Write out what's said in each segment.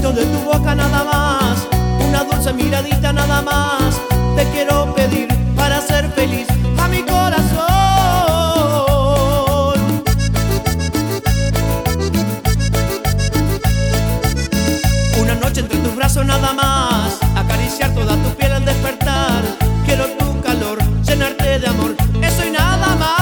besito de tu boca nada más, una dulce miradita nada más, te quiero pedir para ser feliz a mi corazón. Una noche entre tus brazos nada más, acariciar toda tu piel al despertar, quiero tu calor, llenarte de amor, eso y nada más.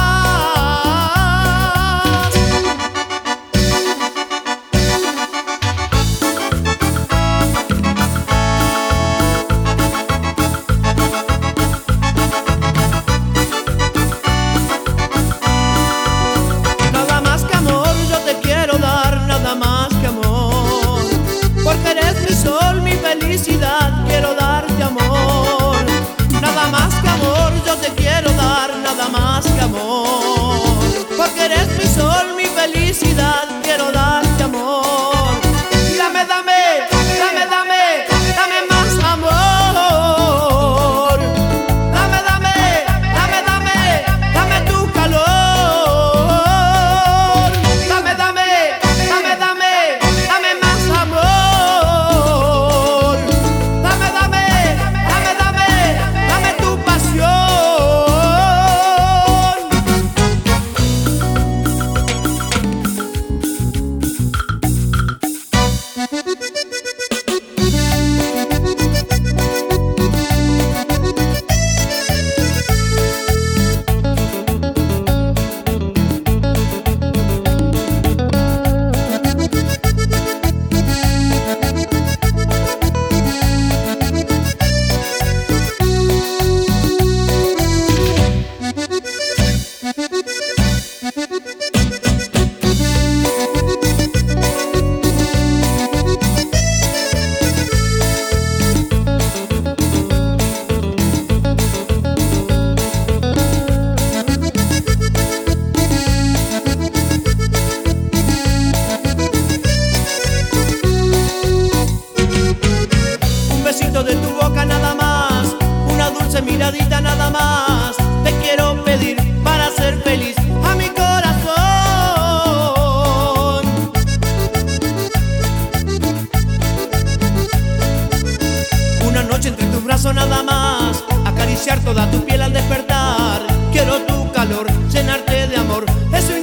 Nada más que amor yo te quiero dar, nada más que amor, porque eres mi sol, mi felicidad, quiero darte amor. Nada más que amor yo te quiero dar, nada más que amor, porque eres mi sol, mi felicidad, quiero darte amor. Dame, dame, dame, dame, dame más amor. Dame, dame, dame, dame, dame tu calor. Dame, dame, dame, dame, dame más amor. Dame, dame, dame, dame, dame tu pasión. De tu boca nada más, una dulce miradita nada más, te quiero pedir para ser feliz a mi corazón. Una noche entre tus brazos nada más, acariciar toda tu piel al despertar, quiero tu calor, llenarte de amor, eso